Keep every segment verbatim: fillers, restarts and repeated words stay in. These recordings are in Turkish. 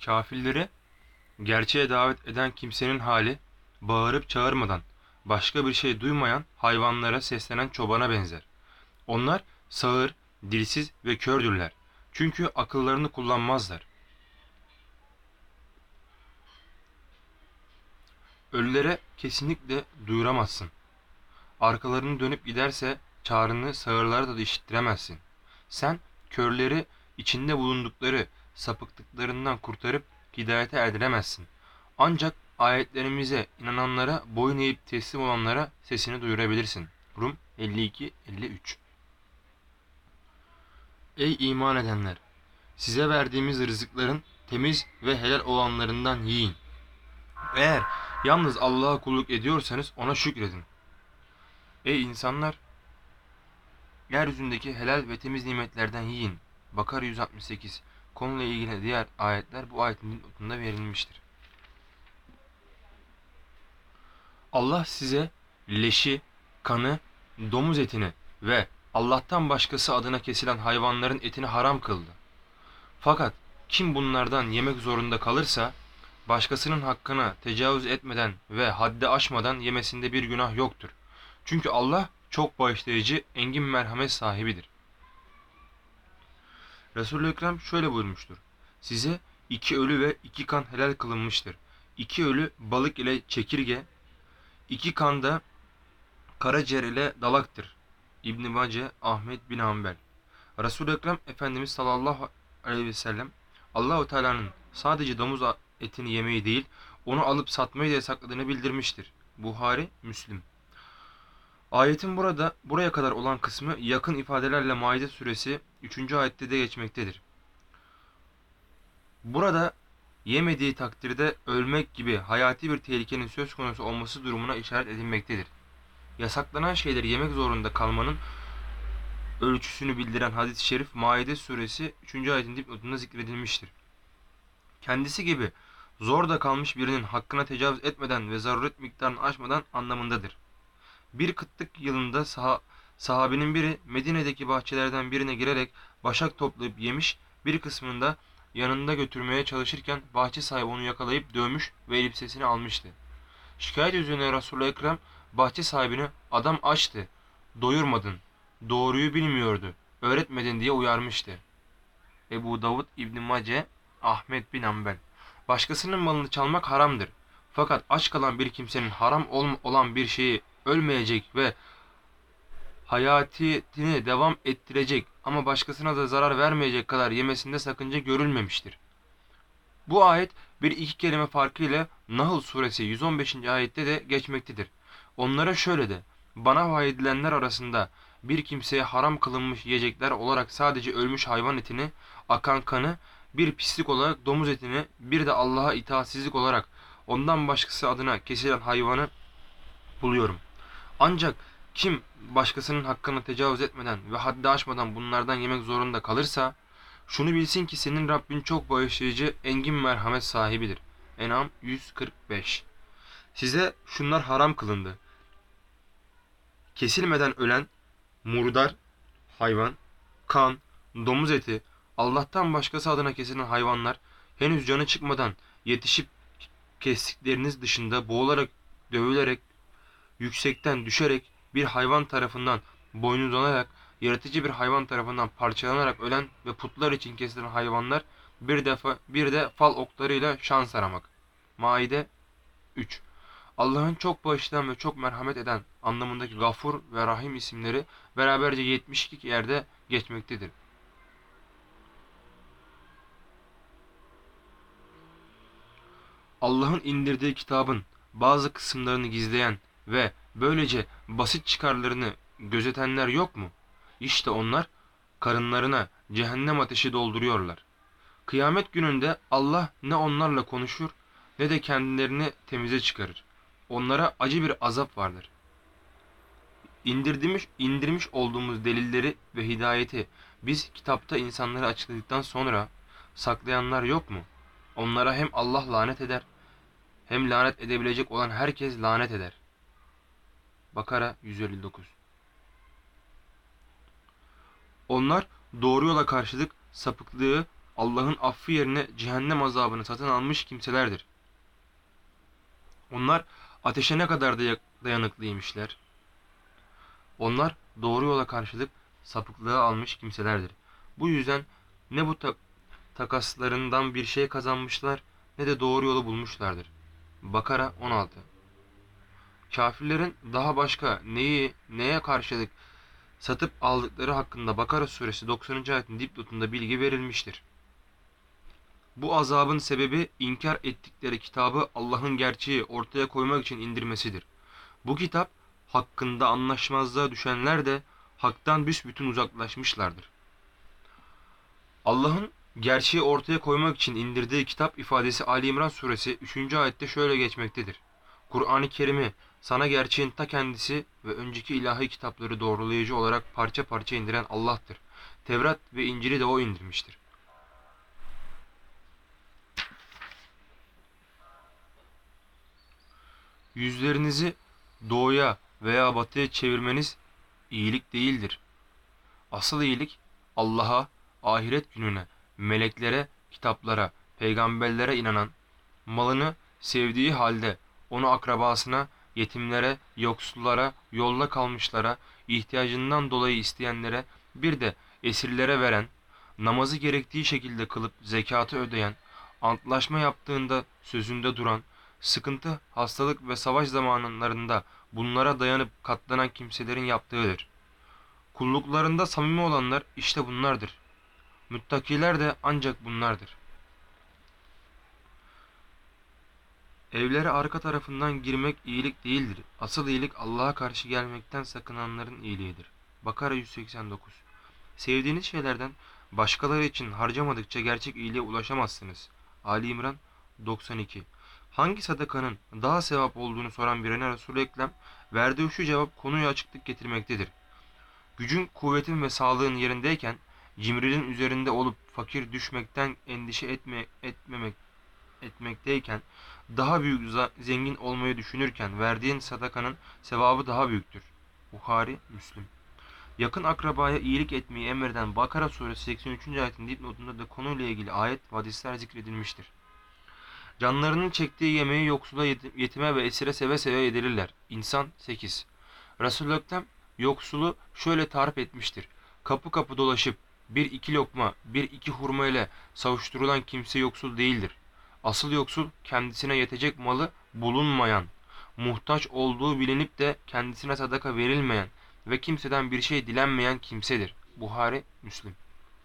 Kâfirleri gerçeğe davet eden kimsenin hali, bağırıp çağırmadan, başka bir şey duymayan hayvanlara seslenen çobana benzer. Onlar sağır, dilsiz ve kördürler. Çünkü akıllarını kullanmazlar. Ölülere kesinlikle duyuramazsın. Arkalarını dönüp giderse çağrını sağırlara da işittiremezsin. Sen körleri içinde bulundukları sapıklıklarından kurtarıp hidayete erdiremezsin. Ancak ayetlerimize inananlara, boyun eğip teslim olanlara sesini duyurabilirsin. Rum elli iki elli üç. Ey iman edenler! Size verdiğimiz rızıkların temiz ve helal olanlarından yiyin. Eğer yalnız Allah'a kulluk ediyorsanız ona şükredin. Ey insanlar! Yeryüzündeki helal ve temiz nimetlerden yiyin. Bakara yüz altmış sekiz. Konuyla ilgili diğer ayetler bu ayetin notunda verilmiştir. Allah size leşi, kanı, domuz etini ve Allah'tan başkası adına kesilen hayvanların etini haram kıldı. Fakat kim bunlardan yemek zorunda kalırsa, başkasının hakkına tecavüz etmeden ve haddi aşmadan yemesinde bir günah yoktur. Çünkü Allah çok bağışlayıcı, engin merhamet sahibidir. Resul-i Ekrem şöyle buyurmuştur. Size iki ölü ve iki kan helal kılınmıştır. İki ölü balık ile çekirge, iki kan da karaciğer ile dalaktır. İbn-i Mace, Ahmet bin Hanbel. Resul-i Ekrem Efendimiz sallallahu aleyhi ve sellem Allahu Teala'nın sadece domuz etini yemeyi değil, onu alıp satmayı da yasakladığını bildirmiştir. Buhari, Müslim. Ayetin burada buraya kadar olan kısmı yakın ifadelerle Maide suresi üçüncü ayette de geçmektedir. Burada yemediği takdirde ölmek gibi hayati bir tehlikenin söz konusu olması durumuna işaret edilmektedir. Yasaklanan şeyleri yemek zorunda kalmanın ölçüsünü bildiren hadis-i şerif Maide suresi üçüncü ayetin dipnotunda zikredilmiştir. Kendisi gibi zor da kalmış birinin hakkına tecavüz etmeden ve zaruret miktarını aşmadan anlamındadır. Bir kıtlık yılında sah sahabinin biri Medine'deki bahçelerden birine girerek başak toplayıp yemiş, bir kısmını da yanında götürmeye çalışırken bahçe sahibi onu yakalayıp dövmüş ve elbisesini almıştı. Şikayet üzerine Resul-i Ekrem bahçe sahibini adam açtı, doyurmadın, doğruyu bilmiyordu, öğretmedin diye uyarmıştı. Ebu Davud İbn Mace, Ahmet bin Hanbel. Başkasının malını çalmak haramdır. Fakat aç kalan bir kimsenin haram olan bir şeyi ölmeyecek ve hayatini devam ettirecek ama başkasına da zarar vermeyecek kadar yemesinde sakınca görülmemiştir. Bu ayet bir iki kelime farkıyla Nahl suresi yüz on beşinci ayette de geçmektedir. Onlara şöyle de: bana vahyedilenler arasında bir kimseye haram kılınmış yiyecekler olarak sadece ölmüş hayvan etini, akan kanı, bir pislik olarak domuz etini, bir de Allah'a itaatsizlik olarak ondan başkası adına kesilen hayvanı buluyorum. Ancak kim başkasının hakkını tecavüz etmeden ve haddi aşmadan bunlardan yemek zorunda kalırsa, şunu bilsin ki senin Rabbin çok bağışlayıcı, engin merhamet sahibidir. En'am yüz kırk beş. Size şunlar haram kılındı: kesilmeden ölen, murdar hayvan, kan, domuz eti, Allah'tan başkası adına kesilen hayvanlar, henüz canı çıkmadan yetişip kestikleriniz dışında boğularak, dövülerek, yüksekten düşerek, bir hayvan tarafından boynuzlanarak, yaratıcı bir hayvan tarafından parçalanarak ölen ve putlar için kesilen hayvanlar, bir defa bir de fal oklarıyla şans aramak. Maide üç. Allah'ın çok bağışlayan ve çok merhamet eden anlamındaki Gafur ve Rahim isimleri beraberce yetmiş iki yerde geçmektedir. Allah'ın indirdiği kitabın bazı kısımlarını gizleyen ve böylece basit çıkarlarını gözetenler yok mu? İşte onlar karınlarına cehennem ateşi dolduruyorlar. Kıyamet gününde Allah ne onlarla konuşur ne de kendilerini temize çıkarır. Onlara acı bir azap vardır. İndirmiş, indirmiş olduğumuz delilleri ve hidayeti biz kitapta insanlara açıkladıktan sonra saklayanlar yok mu? Onlara hem Allah lanet eder, hem lanet edebilecek olan herkes lanet eder. Bakara yüz elli dokuz. Onlar doğru yola karşılık sapıklığı Allah'ın affı yerine cehennem azabını satın almış kimselerdir. Onlar ateşe ne kadar dayanıklıymışlar. Onlar doğru yola karşılık sapıklığa almış kimselerdir. Bu yüzden ne bu ta takaslarından bir şey kazanmışlar ne de doğru yolu bulmuşlardır. Bakara on altı. Kafirlerin daha başka neyi neye karşılık satıp aldıkları hakkında Bakara suresi doksanıncı ayetin dipnotunda bilgi verilmiştir. Bu azabın sebebi inkar ettikleri kitabı Allah'ın gerçeği ortaya koymak için indirmesidir. Bu kitap hakkında anlaşmazlığa düşenler de haktan büsbütün uzaklaşmışlardır. Allah'ın gerçeği ortaya koymak için indirdiği kitap ifadesi Ali İmran suresi üçüncü ayette şöyle geçmektedir. Kur'an-ı Kerim'i sana gerçeğin ta kendisi ve önceki ilahi kitapları doğrulayıcı olarak parça parça indiren Allah'tır. Tevrat ve İncil'i de O indirmiştir. Yüzlerinizi doğuya veya batıya çevirmeniz iyilik değildir. Asıl iyilik Allah'a, ahiret gününe, meleklere, kitaplara, peygamberlere inanan, malını sevdiği halde onu akrabasına, yetimlere, yoksullara, yolda kalmışlara, ihtiyacından dolayı isteyenlere, bir de esirlere veren, namazı gerektiği şekilde kılıp zekatı ödeyen, antlaşma yaptığında sözünde duran, sıkıntı, hastalık ve savaş zamanlarında bunlara dayanıp katlanan kimselerin yaptığıdır. Kulluklarında samimi olanlar işte bunlardır. Müttakiler de ancak bunlardır. Evlere arka tarafından girmek iyilik değildir. Asıl iyilik Allah'a karşı gelmekten sakınanların iyiliğidir. Bakara yüz seksen dokuz. Sevdiğiniz şeylerden başkaları için harcamadıkça gerçek iyiliğe ulaşamazsınız. Ali İmran doksan iki. Hangi sadakanın daha sevap olduğunu soran birine Resul-i Ekrem verdiği şu cevap konuya açıklık getirmektedir. Gücün, kuvvetin ve sağlığın yerindeyken cimrinin üzerinde olup fakir düşmekten endişe etme, etmemek etmekteyken daha büyük zengin olmayı düşünürken verdiğin sadakanın sevabı daha büyüktür. Buhari, Müslim. Yakın akrabaya iyilik etmeyi emreden Bakara suresi seksen üçüncü ayetin dipnotunda da konuyla ilgili ayet ve hadisler zikredilmiştir. Canlarının çektiği yemeği yoksula, yetime ve esire seve seve yedirirler. İnsan sekiz. Resul-i Ekrem yoksulu şöyle tarif etmiştir. Kapı kapı dolaşıp bir iki lokma, bir iki hurma ile savuşturulan kimse yoksul değildir. Asıl yoksul kendisine yetecek malı bulunmayan, muhtaç olduğu bilinip de kendisine sadaka verilmeyen ve kimseden bir şey dilenmeyen kimsedir. Buhari, Müslim.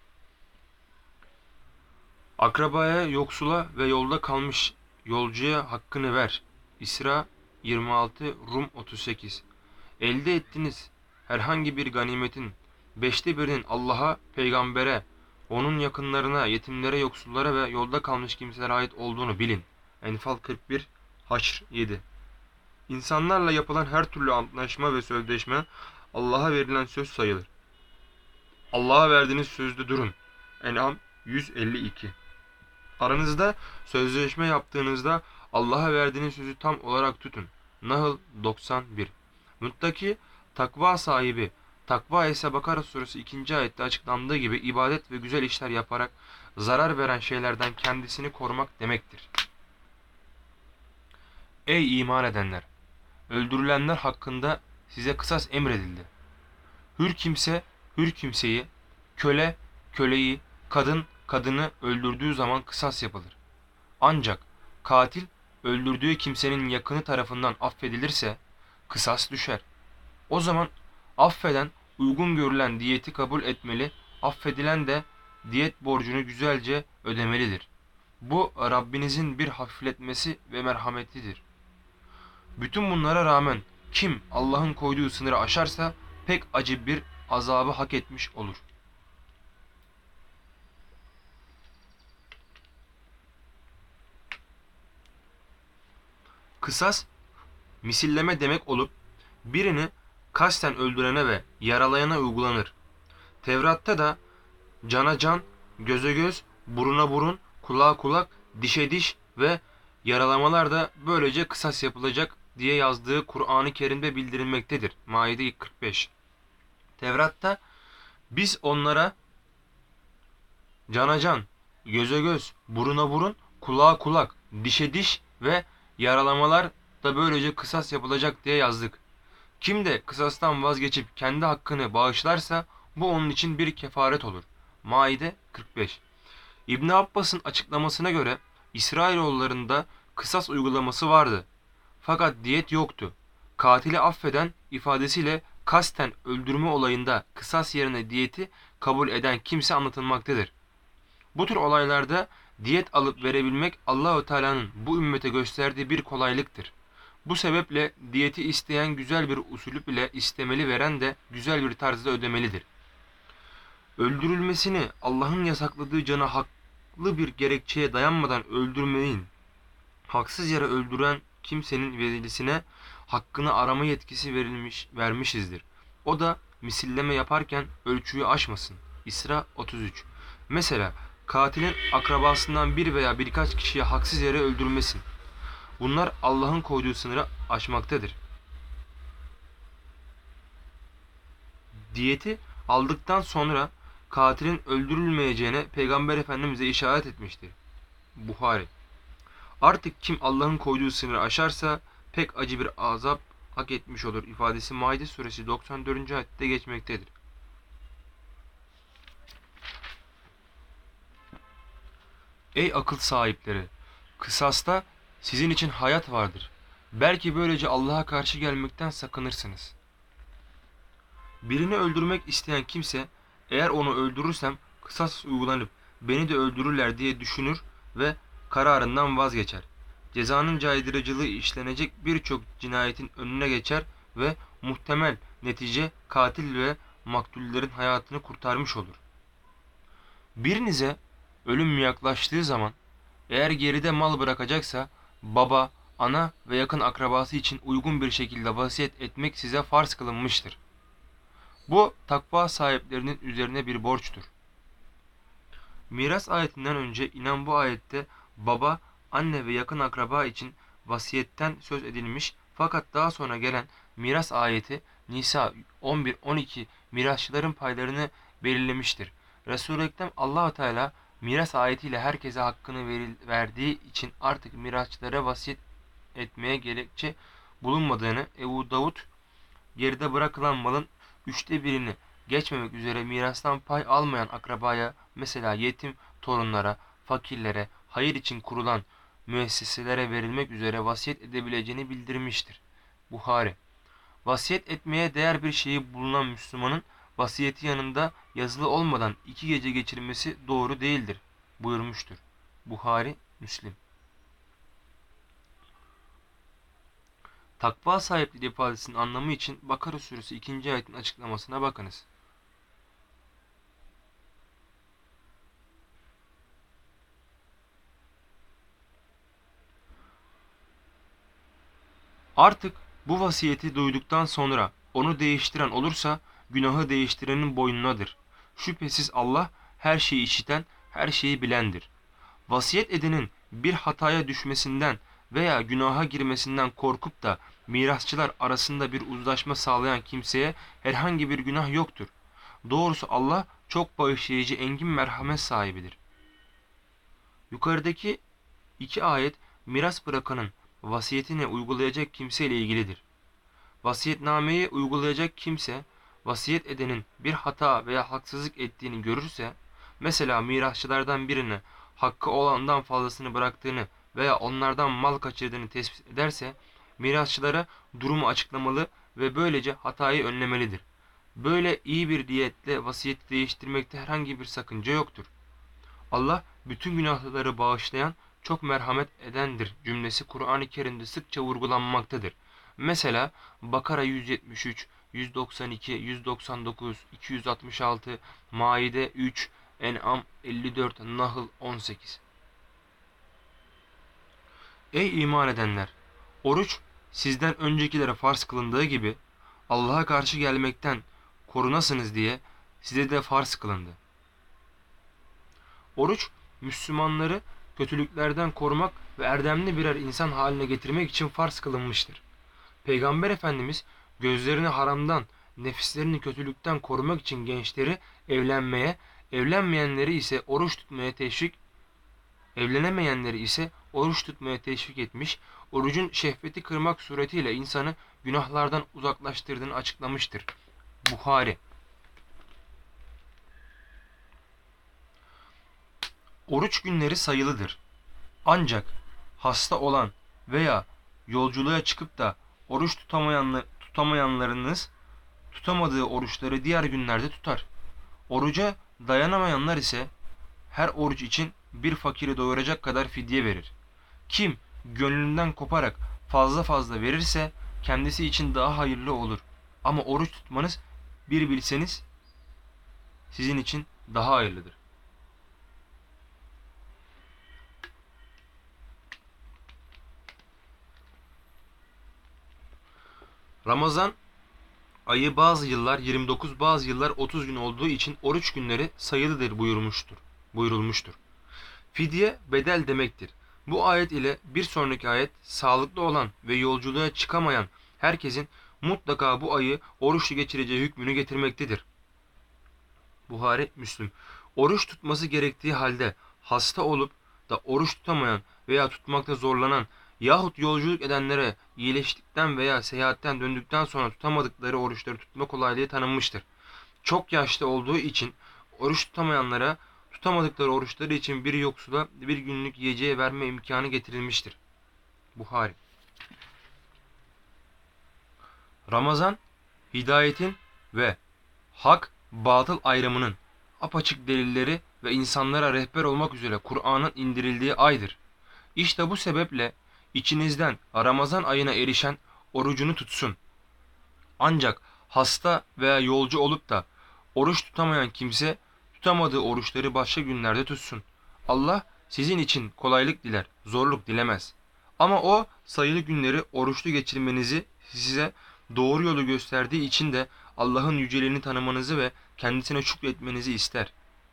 Akrabaya, yoksula ve yolda kalmış yolcuya hakkını ver. İsra yirmi altı, Rum otuz sekiz. Elde ettiğiniz herhangi bir ganimetin beşte birinin Allah'a, peygambere, onun yakınlarına, yetimlere, yoksullara ve yolda kalmış kimselere ait olduğunu bilin. Enfal kırk bir, Haşr yedi. İnsanlarla yapılan her türlü antlaşma ve sözleşme Allah'a verilen söz sayılır. Allah'a verdiğiniz sözde durun. En'am yüz elli iki. Aranızda sözleşme yaptığınızda Allah'a verdiğiniz sözü tam olarak tutun. Nahl doksan bir. Muttaki, takva sahibi, takva ise Bakara suresi ikinci ayette açıklandığı gibi ibadet ve güzel işler yaparak zarar veren şeylerden kendisini korumak demektir. Ey iman edenler! Öldürülenler hakkında size kısas emredildi. Hür kimse, hür kimseyi, köle, köleyi, kadın, kadını öldürdüğü zaman kısas yapılır. Ancak katil öldürdüğü kimsenin yakını tarafından affedilirse kısas düşer. O zaman affeden uygun görülen diyeti kabul etmeli, affedilen de diyet borcunu güzelce ödemelidir. Bu Rabbinizin bir hafifletmesi ve merhametidir. Bütün bunlara rağmen kim Allah'ın koyduğu sınırı aşarsa pek acı bir azabı hak etmiş olur. Kısas, misilleme demek olup birini kasten öldürene ve yaralayana uygulanır. Tevrat'ta da cana can, göze göz, buruna burun, kulağa kulak, dişe diş ve yaralamalar da böylece kısas yapılacak diye yazdığı Kur'an-ı Kerim'de bildirilmektedir. Maide kırk beş. Tevrat'ta biz onlara cana can, Göze göz, buruna burun, kulağa kulak, dişe diş ve yaralamalar da böylece kısas yapılacak diye yazdık. Kim de kısastan vazgeçip kendi hakkını bağışlarsa bu onun için bir kefaret olur. Maide kırk beş. İbn Abbas'ın açıklamasına göre İsrailoğullarında kısas uygulaması vardı. Fakat diyet yoktu. Katili affeden ifadesiyle kasten öldürme olayında kısas yerine diyeti kabul eden kimse anlatılmaktadır. Bu tür olaylarda diyet alıp verebilmek Allahu Teala'nın bu ümmete gösterdiği bir kolaylıktır. Bu sebeple diyeti isteyen güzel bir usulü bile istemeli, veren de güzel bir tarzda ödemelidir. Öldürülmesini Allah'ın yasakladığı cana haklı bir gerekçeye dayanmadan öldürmeyin, haksız yere öldüren kimsenin velisine hakkını arama yetkisi verilmiş vermişizdir. O da misilleme yaparken ölçüyü aşmasın. İsra otuz üç. Mesela katilin akrabasından bir veya birkaç kişiyi haksız yere öldürmesin. Bunlar Allah'ın koyduğu sınırı aşmaktadır. Diyeti aldıktan sonra katilin öldürülmeyeceğine Peygamber Efendimiz'e işaret etmiştir. Buhari. Artık kim Allah'ın koyduğu sınırı aşarsa pek acı bir azap hak etmiş olur ifadesi Maide suresi doksan dördüncü ayette geçmektedir. Ey akıl sahipleri! Kısasta sizin için hayat vardır. Belki böylece Allah'a karşı gelmekten sakınırsınız. Birini öldürmek isteyen kimse, eğer onu öldürürsem kısas uygulanıp beni de öldürürler diye düşünür ve kararından vazgeçer. Cezanın caydırıcılığı işlenecek birçok cinayetin önüne geçer ve muhtemel netice katil ve maktullerin hayatını kurtarmış olur. Birinize ölüm yaklaştığı zaman eğer geride mal bırakacaksa baba, ana ve yakın akrabası için uygun bir şekilde vasiyet etmek size farz kılınmıştır. Bu takva sahiplerinin üzerine bir borçtur. Miras ayetinden önce inen bu ayette baba, anne ve yakın akraba için vasiyetten söz edilmiş, fakat daha sonra gelen miras ayeti Nisa on bir on iki mirasçıların paylarını belirlemiştir. Resul-i Ekrem Allah Teala miras ayetiyle herkese hakkını veril, verdiği için artık mirasçılara vasiyet etmeye gerekçe bulunmadığını, Ebu Davud geride bırakılan malın üçte birini geçmemek üzere mirastan pay almayan akrabaya, mesela yetim torunlara, fakirlere, hayır için kurulan müesseselere verilmek üzere vasiyet edebileceğini bildirmiştir. Buhari. Vasiyet etmeye değer bir şeyi bulunan Müslümanın vasiyeti yanında yazılı olmadan iki gece geçirmesi doğru değildir buyurmuştur. Buhari, Müslim. Takva sahipliği ifadesinin anlamı için Bakara suresi ikinci ayetin açıklamasına bakınız. Artık bu vasiyeti duyduktan sonra onu değiştiren olursa günahı değiştirenin boynunadır. Şüphesiz Allah her şeyi işiten, her şeyi bilendir. Vasiyet edenin bir hataya düşmesinden veya günaha girmesinden korkup da mirasçılar arasında bir uzlaşma sağlayan kimseye herhangi bir günah yoktur. Doğrusu Allah çok bağışlayıcı, engin merhamet sahibidir. Yukarıdaki iki ayet miras bırakanın vasiyetini uygulayacak kimse ile ilgilidir. Vasiyetnameyi uygulayacak kimse, vasiyet edenin bir hata veya haksızlık ettiğini görürse, mesela mirasçılardan birine hakkı olandan fazlasını bıraktığını veya onlardan mal kaçırdığını tespit ederse, mirasçılara durumu açıklamalı ve böylece hatayı önlemelidir. Böyle iyi bir niyetle vasiyeti değiştirmekte herhangi bir sakınca yoktur. Allah bütün günahları bağışlayan, çok merhamet edendir cümlesi Kur'an-ı Kerim'de sıkça vurgulanmaktadır. Mesela Bakara yüz yetmiş üç, yüz doksan iki, yüz doksan dokuz, iki yüz altmış altı, Maide üç, En'am elli dört, Nahl on sekiz. Ey iman edenler! Oruç sizden öncekilere farz kılındığı gibi Allah'a karşı gelmekten korunasınız diye size de farz kılındı. Oruç, Müslümanları kötülüklerden korumak ve erdemli birer insan haline getirmek için farz kılınmıştır. Peygamber Efendimiz gözlerini haramdan, nefislerini kötülükten korumak için gençleri evlenmeye, evlenmeyenleri ise oruç tutmaya teşvik Evlenemeyenleri ise oruç tutmaya teşvik etmiş, orucun şehveti kırmak suretiyle insanı günahlardan uzaklaştırdığını açıklamıştır. Buhari. Oruç günleri sayılıdır. Ancak hasta olan veya yolculuğa çıkıp da oruç tutamayanlar, tutamayanlarınız tutamadığı oruçları diğer günlerde tutar. Oruca dayanamayanlar ise her oruç için bir fakiri doyuracak kadar fidye verir. Kim gönlünden koparak fazla fazla verirse kendisi için daha hayırlı olur. Ama oruç tutmanız bir bilseniz sizin için daha hayırlıdır. Ramazan ayı bazı yıllar yirmi dokuz, bazı yıllar otuz gün olduğu için oruç günleri sayılıdır buyurmuştur. buyurulmuştur. Fidye bedel demektir. Bu ayet ile bir sonraki ayet sağlıklı olan ve yolculuğa çıkamayan herkesin mutlaka bu ayı oruçlu geçireceği hükmünü getirmektedir. Buhari, Müslüm. Oruç tutması gerektiği halde hasta olup da oruç tutamayan veya tutmakta zorlanan yahut yolculuk edenlere iyileştikten veya seyahatten döndükten sonra tutamadıkları oruçları tutma kolaylığı tanınmıştır. Çok yaşlı olduğu için oruç tutamayanlara tutamadıkları oruçları için bir yoksula bir günlük yiyeceği verme imkanı getirilmiştir. Buhari. Ramazan, hidayetin ve hak batıl ayrımının apaçık delilleri ve insanlara rehber olmak üzere Kur'an'ın indirildiği aydır. İşte bu sebeple içinizden Ramazan ayına erişen orucunu tutsun. Ancak hasta veya yolcu olup da oruç tutamayan kimse tutamadığı oruçları başka günlerde tutsun. Allah sizin için kolaylık diler, zorluk dilemez. Ama o sayılı günleri oruçlu geçirmenizi size doğru yolu gösterdiği için de Allah'ın yüceliğini tanımanızı ve kendisine şükretmenizi ister.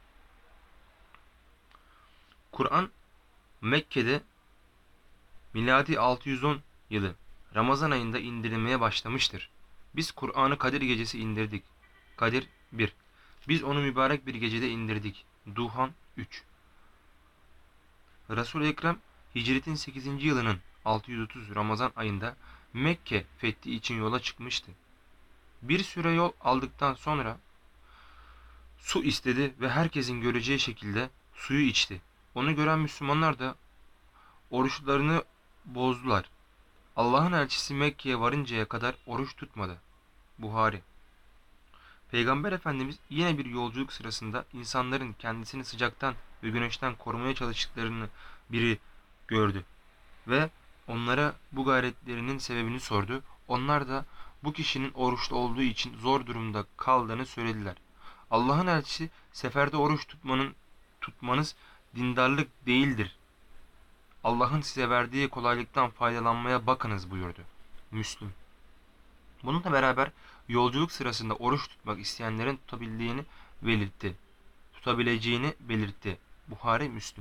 Kur'an Mekke'de miladi altı yüz on yılı Ramazan ayında indirilmeye başlamıştır. Biz Kur'an'ı Kadir Gecesi indirdik. Kadir bir. Biz onu mübarek bir gecede indirdik. Duhan üç. Resul-i Ekrem Hicret'in sekizinci yılının altı yüz otuz Ramazan ayında Mekke fethi için yola çıkmıştı. Bir süre yol aldıktan sonra su istedi ve herkesin göreceği şekilde suyu içti. Onu gören Müslümanlar da oruçlarını bozdular. Allah'ın elçisi Mekke'ye varıncaya kadar oruç tutmadı. Buhari. Peygamber Efendimiz yine bir yolculuk sırasında insanların kendisini sıcaktan ve güneşten korumaya çalıştıklarını biri gördü ve onlara bu gayretlerinin sebebini sordu. Onlar da bu kişinin oruçlu olduğu için zor durumda kaldığını söylediler. Allah'ın elçisi seferde oruç tutmanın tutmanız dindarlık değildir. Allah'ın size verdiği kolaylıktan faydalanmaya bakınız buyurdu. Müslüm. Bununla beraber yolculuk sırasında oruç tutmak isteyenlerin tutabildiğini belirtti. Tutabileceğini belirtti. Buhari, Müslüm.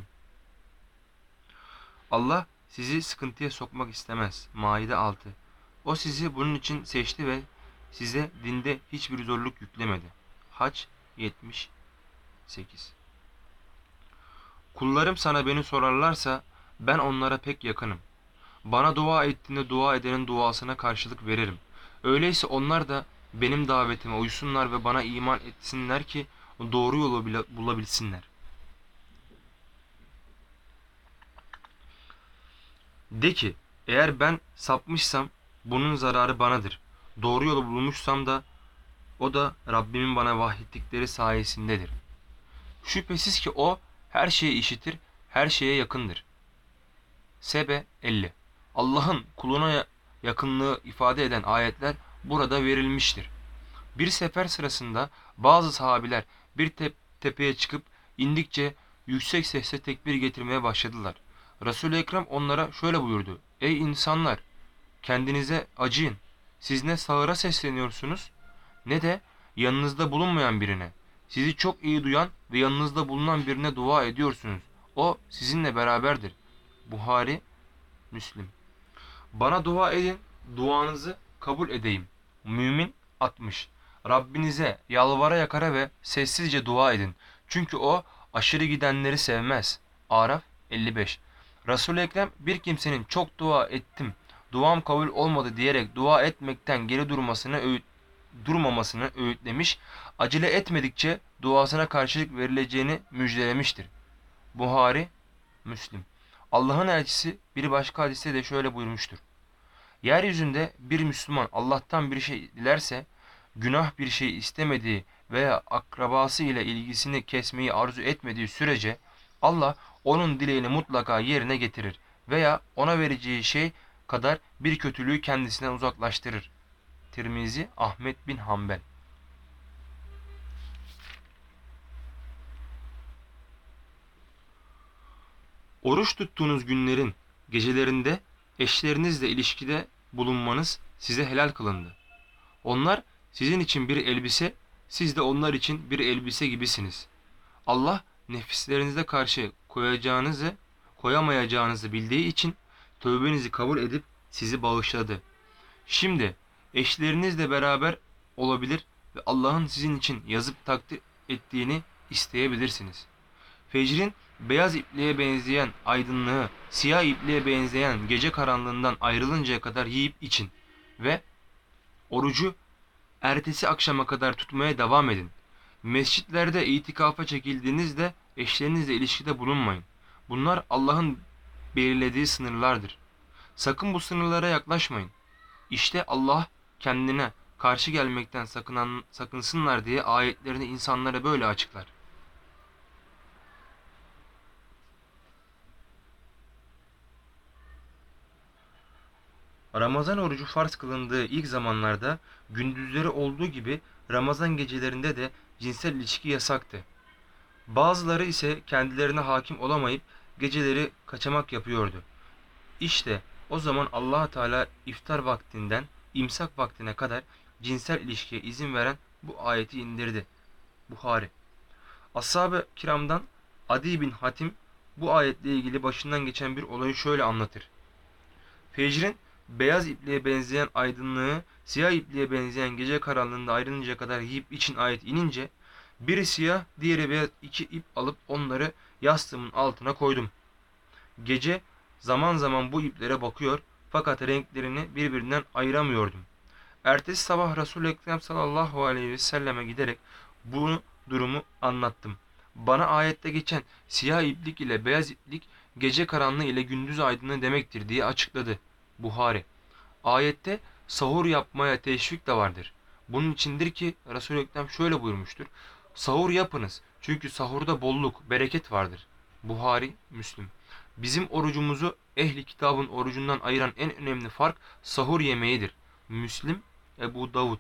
Allah sizi sıkıntıya sokmak istemez. Maide altı. O sizi bunun için seçti ve size dinde hiçbir zorluk yüklemedi. Hac yetmiş sekiz. Kullarım sana beni sorarlarsa ben onlara pek yakınım. Bana dua ettiğinde dua edenin duasına karşılık veririm. Öyleyse onlar da benim davetime uysunlar ve bana iman etsinler ki doğru yolu bile bulabilsinler. De ki, eğer ben sapmışsam bunun zararı banadır. Doğru yolu bulmuşsam da o da Rabbimin bana vahyettikleri sayesindedir. Şüphesiz ki o her şeyi işitir, her şeye yakındır. Sebe elli. Allah'ın kuluna yakınlığı ifade eden ayetler burada verilmiştir. Bir sefer sırasında bazı sahabiler bir te tepeye çıkıp indikçe yüksek sesle tekbir getirmeye başladılar. Resul-i Ekrem onlara şöyle buyurdu. Ey insanlar! Kendinize acıyın. Siz ne sağıra sesleniyorsunuz ne de yanınızda bulunmayan birine. Sizi çok iyi duyan ve yanınızda bulunan birine dua ediyorsunuz. O sizinle beraberdir. Buhari, Müslim. Bana dua edin, duanızı kabul edeyim. Mümin altmış. Rabbinize yalvara yakara ve sessizce dua edin. Çünkü o aşırı gidenleri sevmez. Araf elli beş. Resul-i Ekrem bir kimsenin çok dua ettim, duam kabul olmadı diyerek dua etmekten geri durmasını öğüt, durmamasını öğütlemiş, acele etmedikçe duasına karşılık verileceğini müjdelemiştir. Buhari, Müslim. Allah'ın elçisi bir başka hadiste de şöyle buyurmuştur. Yeryüzünde bir Müslüman Allah'tan bir şey dilerse, günah bir şey istemediği veya akrabası ile ilgisini kesmeyi arzu etmediği sürece Allah onun dileğini mutlaka yerine getirir veya ona vereceği şey kadar bir kötülüğü kendisinden uzaklaştırır. Tirmizi, Ahmet bin Hanbel. Oruç tuttuğunuz günlerin gecelerinde eşlerinizle ilişkide bulunmanız size helal kılındı. Onlar sizin için bir elbise, siz de onlar için bir elbise gibisiniz. Allah nefislerinize karşı koyacağınızı, koyamayacağınızı bildiği için tövbenizi kabul edip sizi bağışladı. Şimdi eşlerinizle beraber olabilir ve Allah'ın sizin için yazıp takdir ettiğini isteyebilirsiniz. Fecrin beyaz ipliğe benzeyen aydınlığı, siyah ipliğe benzeyen gece karanlığından ayrılıncaya kadar yiyip için ve orucu ertesi akşama kadar tutmaya devam edin. Mescitlerde itikafa çekildiğinizde eşlerinizle ilişkide bulunmayın. Bunlar Allah'ın belirlediği sınırlardır. Sakın bu sınırlara yaklaşmayın. İşte Allah kendine karşı gelmekten sakınan, sakınsınlar diye ayetlerini insanlara böyle açıklar. Ramazan orucu farz kılındığı ilk zamanlarda gündüzleri olduğu gibi Ramazan gecelerinde de cinsel ilişki yasaktı. Bazıları ise kendilerine hakim olamayıp geceleri kaçamak yapıyordu. İşte o zaman Allah Teala iftar vaktinden imsak vaktine kadar cinsel ilişkiye izin veren bu ayeti indirdi. Buhari. Ashab-ı kiramdan Adi bin Hatim bu ayetle ilgili başından geçen bir olayı şöyle anlatır. Fecrin beyaz ipliğe benzeyen aydınlığı, siyah ipliğe benzeyen gece karanlığında ayrılıncaya kadar yiyip için ayet inince, biri siyah, diğeri beyaz iki ip alıp onları yastığımın altına koydum. Gece zaman zaman bu iplere bakıyor fakat renklerini birbirinden ayıramıyordum. Ertesi sabah Resul-i Ekrem sallallahu aleyhi ve selleme giderek bu durumu anlattım. Bana ayette geçen siyah iplik ile beyaz iplik gece karanlığı ile gündüz aydınlığı demektir diye açıkladı. Buhari. Ayette sahur yapmaya teşvik de vardır. Bunun içindir ki Resul-i Ekrem şöyle buyurmuştur. Sahur yapınız çünkü sahurda bolluk, bereket vardır. Buhari, Müslim. Bizim orucumuzu ehli kitabın orucundan ayıran en önemli fark sahur yemeğidir. Müslim, Ebu Davud.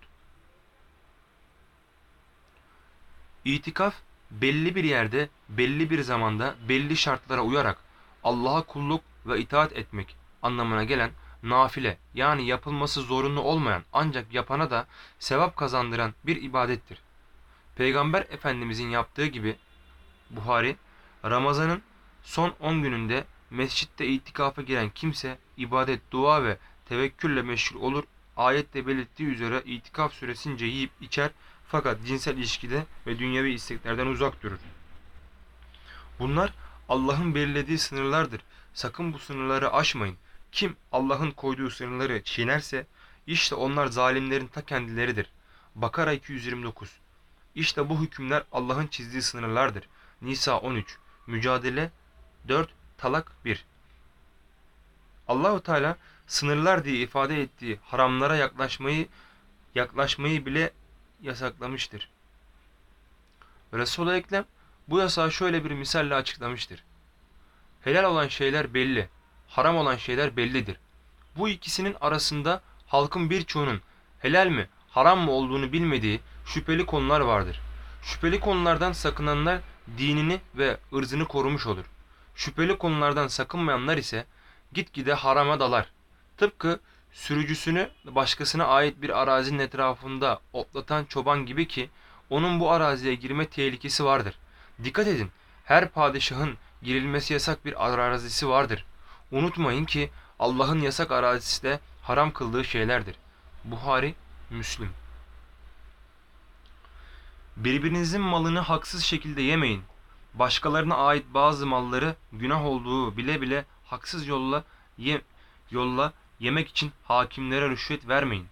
İtikaf belli bir yerde, belli bir zamanda, belli şartlara uyarak Allah'a kulluk ve itaat etmek anlamına gelen nafile yani yapılması zorunlu olmayan ancak yapana da sevap kazandıran bir ibadettir. Peygamber Efendimizin yaptığı gibi Buhari, Ramazan'ın son on gününde mescitte itikafa giren kimse ibadet, dua ve tevekkülle meşgul olur. Ayette belirttiği üzere itikaf süresince yiyip içer fakat cinsel ilişkide ve dünyevi isteklerden uzak durur. Bunlar Allah'ın belirlediği sınırlardır. Sakın bu sınırları aşmayın. Kim Allah'ın koyduğu sınırları çiğnerse işte onlar zalimlerin ta kendileridir. Bakara iki yüz yirmi dokuz. İşte bu hükümler Allah'ın çizdiği sınırlardır. Nisa on üç. Mücadele dört. Talak bir. Allahu Teala sınırlar diye ifade ettiği haramlara yaklaşmayı yaklaşmayı bile yasaklamıştır. Resul-i Ekrem bu yasağı şöyle bir misalle açıklamıştır. Helal olan şeyler belli, haram olan şeyler bellidir. Bu ikisinin arasında halkın birçoğunun helal mi, haram mı olduğunu bilmediği şüpheli konular vardır. Şüpheli konulardan sakınanlar dinini ve ırzını korumuş olur. Şüpheli konulardan sakınmayanlar ise gitgide harama dalar. Tıpkı sürücüsünü başkasına ait bir arazinin etrafında otlatan çoban gibi ki onun bu araziye girme tehlikesi vardır. Dikkat edin, her padişahın girilmesi yasak bir arazisi vardır. Unutmayın ki Allah'ın yasak arazisi de haram kıldığı şeylerdir. Buhari, Müslim. Birbirinizin malını haksız şekilde yemeyin. Başkalarına ait bazı malları günah olduğu bile bile haksız yolla ye, yolla yemek için hakimlere rüşvet vermeyin.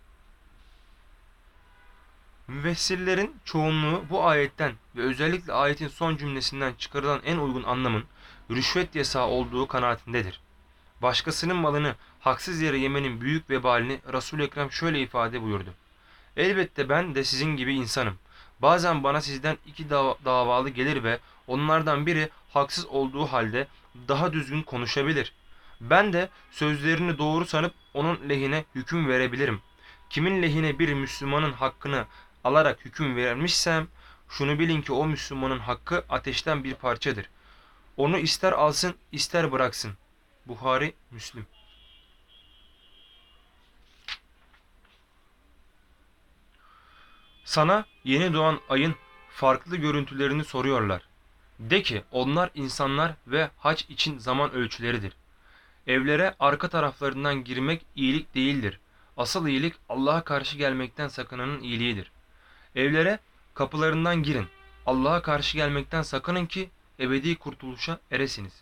Müfessirlerin çoğunluğu bu ayetten ve özellikle ayetin son cümlesinden çıkarılan en uygun anlamın rüşvet yasağı olduğu kanaatindedir. Başkasının malını haksız yere yemenin büyük vebalini Resul-i Ekrem şöyle ifade buyurdu. Elbette ben de sizin gibi insanım. Bazen bana sizden iki davalı gelir ve onlardan biri haksız olduğu halde daha düzgün konuşabilir. Ben de sözlerini doğru sanıp onun lehine hüküm verebilirim. Kimin lehine bir Müslümanın hakkını alarak hüküm vermişsem, şunu bilin ki o Müslümanın hakkı ateşten bir parçadır. Onu ister alsın ister bıraksın. Buhari, Müslim. Sana yeni doğan ayın farklı görüntülerini soruyorlar. De ki onlar insanlar ve hac için zaman ölçüleridir. Evlere arka taraflarından girmek iyilik değildir. Asıl iyilik Allah'a karşı gelmekten sakınanın iyiliğidir. Evlere kapılarından girin. Allah'a karşı gelmekten sakının ki ebedi kurtuluşa eresiniz.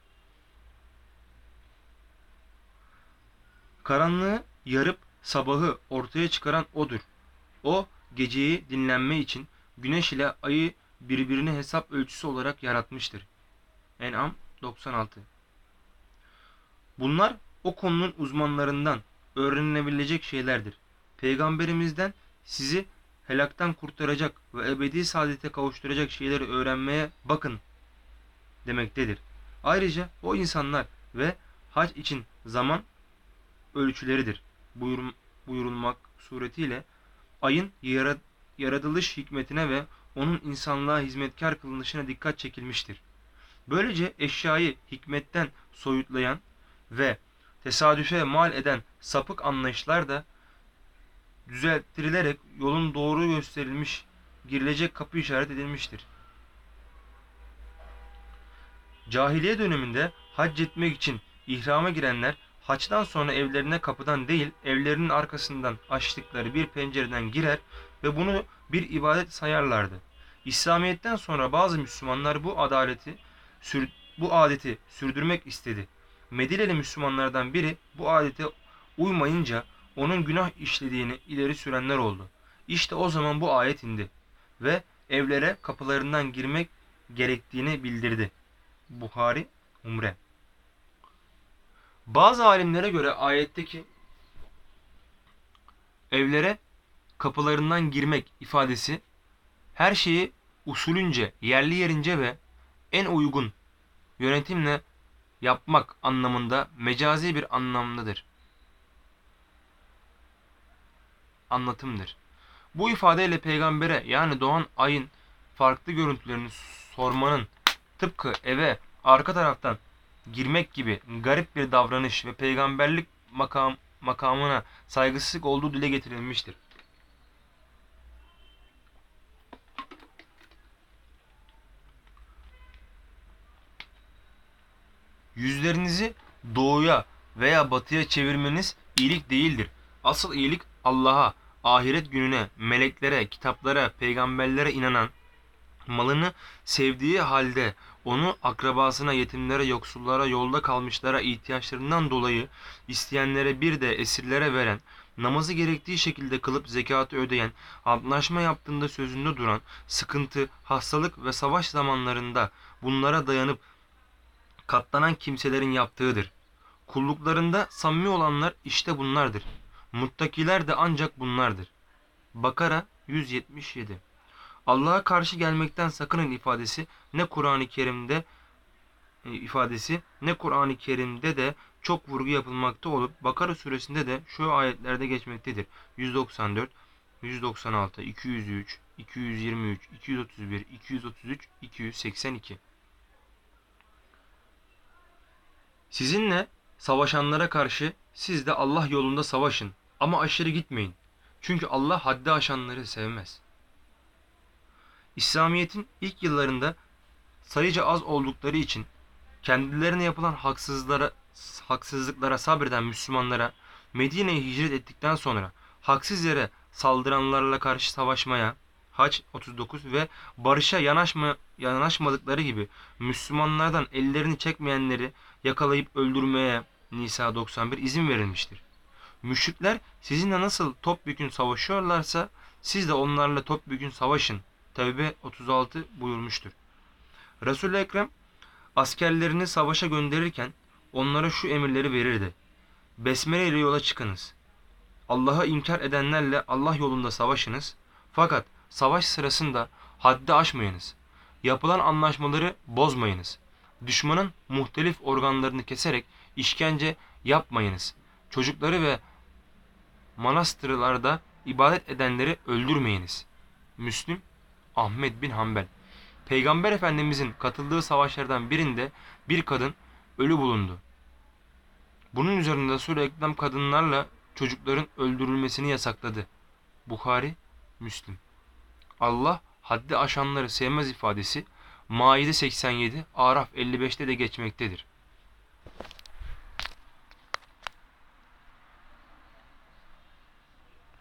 Karanlığı yarıp sabahı ortaya çıkaran O'dur. O geceyi dinlenme için güneş ile ayı birbirine hesap ölçüsü olarak yaratmıştır. En'am doksan altı. Bunlar o konunun uzmanlarından öğrenilebilecek şeylerdir. Peygamberimizden sizi helaktan kurtaracak ve ebedi saadete kavuşturacak şeyleri öğrenmeye bakın demektedir. Ayrıca o insanlar ve hac için zaman ölçüleridir buyur, buyurulmak suretiyle ayın yaratılış hikmetine ve onun insanlığa hizmetkar kılınışına dikkat çekilmiştir. Böylece eşyayı hikmetten soyutlayan ve tesadüfe mal eden sapık anlayışlar da düzelttirilerek yolun doğru gösterilmiş, girilecek kapı işaret edilmiştir. Cahiliye döneminde hac etmek için ihrama girenler haçtan sonra evlerine kapıdan değil evlerinin arkasından açtıkları bir pencereden girer ve bunu bir ibadet sayarlardı. İslamiyet'ten sonra bazı Müslümanlar bu adaleti sür, bu adeti sürdürmek istedi. Medineli Müslümanlardan biri bu adete uymayınca onun günah işlediğini ileri sürenler oldu. İşte o zaman bu ayet indi ve evlere kapılarından girmek gerektiğini bildirdi. Buhari, Umre. Bazı alimlere göre ayetteki evlere kapılarından girmek ifadesi her şeyi usulünce, yerli yerince ve en uygun yönetimle yapmak anlamında mecazi bir anlamdadır. Anlatımdır. Bu ifadeyle peygambere yani doğan ayın farklı görüntülerini sormanın tıpkı eve arka taraftan girmek gibi garip bir davranış ve peygamberlik makam, makamına saygısızlık olduğu dile getirilmiştir. Yüzlerinizi doğuya veya batıya çevirmeniz iyilik değildir. Asıl iyilik Allah'a, ahiret gününe, meleklere, kitaplara, peygamberlere inanan, malını sevdiği halde onu akrabasına, yetimlere, yoksullara, yolda kalmışlara, ihtiyaçlarından dolayı isteyenlere bir de esirlere veren, namazı gerektiği şekilde kılıp zekatı ödeyen, antlaşma yaptığında sözünde duran, sıkıntı, hastalık ve savaş zamanlarında bunlara dayanıp katlanan kimselerin yaptığıdır. Kulluklarında samimi olanlar işte bunlardır. Muttakiler de ancak bunlardır. Bakara yüz yetmiş yedi. Allah'a karşı gelmekten sakının ifadesi ne Kur'an-ı Kerim'de e, ifadesi ne Kur'an-ı Kerim'de de çok vurgu yapılmakta olup Bakara suresinde de şu ayetlerde geçmektedir. yüz doksan dört, yüz doksan altı, iki yüz üç, iki yüz yirmi üç, iki yüz otuz bir, iki yüz otuz üç, iki yüz seksen iki. Sizinle savaşanlara karşı siz de Allah yolunda savaşın ama aşırı gitmeyin. Çünkü Allah haddi aşanları sevmez. İslamiyet'in ilk yıllarında sayıca az oldukları için kendilerine yapılan haksızlıklara, haksızlıklara sabreden Müslümanlara Medine'ye hicret ettikten sonra haksız yere saldıranlarla karşı savaşmaya Haç otuz dokuz ve barışa yanaşma, yanaşmadıkları gibi Müslümanlardan ellerini çekmeyenleri yakalayıp öldürmeye Nisa doksan bir izin verilmiştir. Müşrikler sizinle nasıl topyekün savaşıyorlarsa siz de onlarla topyekün savaşın. Tevbe otuz altı buyurmuştur. Resul-i Ekrem askerlerini savaşa gönderirken onlara şu emirleri verirdi. Besmele ile yola çıkınız. Allah'ı inkar edenlerle Allah yolunda savaşınız. Fakat savaş sırasında haddi aşmayınız. Yapılan anlaşmaları bozmayınız. Düşmanın muhtelif organlarını keserek işkence yapmayınız. Çocukları ve manastırlarda ibadet edenleri öldürmeyiniz. Müslim, Ahmed bin Hanbel. Peygamber Efendimizin katıldığı savaşlardan birinde bir kadın ölü bulundu. Bunun üzerinde Resul-i Ekrem kadınlarla çocukların öldürülmesini yasakladı. Bukhari, Müslim. Allah haddi aşanları sevmez ifadesi Maide seksen yedi, Araf elli beşte de geçmektedir.